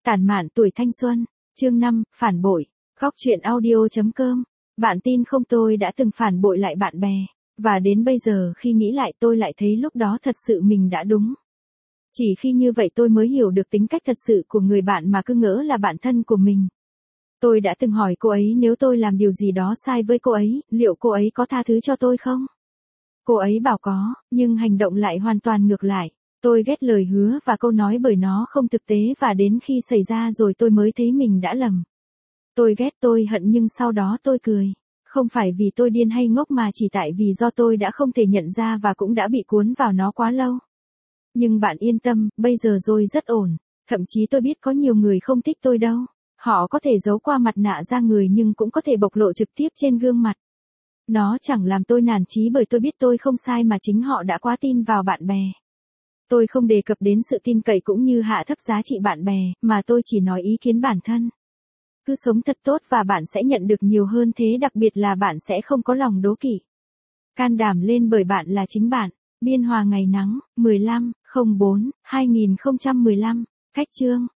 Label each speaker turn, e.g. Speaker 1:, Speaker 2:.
Speaker 1: Tản mạn tuổi thanh xuân, chương 5, phản bội, góc truyện audio.com. Bạn tin không, tôi đã từng phản bội lại bạn bè, và đến bây giờ khi nghĩ lại tôi lại thấy lúc đó thật sự mình đã đúng. Chỉ khi như vậy tôi mới hiểu được tính cách thật sự của người bạn mà cứ ngỡ là bạn thân của mình. Tôi đã từng hỏi cô ấy nếu tôi làm điều gì đó sai với cô ấy, liệu cô ấy có tha thứ cho tôi không? Cô ấy bảo có, nhưng hành động lại hoàn toàn ngược lại. Tôi ghét lời hứa và câu nói bởi nó không thực tế, và đến khi xảy ra rồi tôi mới thấy mình đã lầm. Tôi ghét, tôi hận, nhưng sau đó tôi cười. Không phải vì tôi điên hay ngốc mà chỉ tại vì do tôi đã không thể nhận ra và cũng đã bị cuốn vào nó quá lâu. Nhưng bạn yên tâm, bây giờ rồi rất ổn. Thậm chí tôi biết có nhiều người không thích tôi đâu. Họ có thể giấu qua mặt nạ ra người nhưng cũng có thể bộc lộ trực tiếp trên gương mặt. Nó chẳng làm tôi nản chí bởi tôi biết tôi không sai, mà chính họ đã quá tin vào bạn bè. Tôi không đề cập đến sự tin cậy cũng như hạ thấp giá trị bạn bè, mà tôi chỉ nói ý kiến bản thân. Cứ sống thật tốt và bạn sẽ nhận được nhiều hơn thế, đặc biệt là bạn sẽ không có lòng đố kỵ. Can đảm lên bởi bạn là chính bạn. Biên Hòa ngày nắng, 15/04/2015. Cách chương.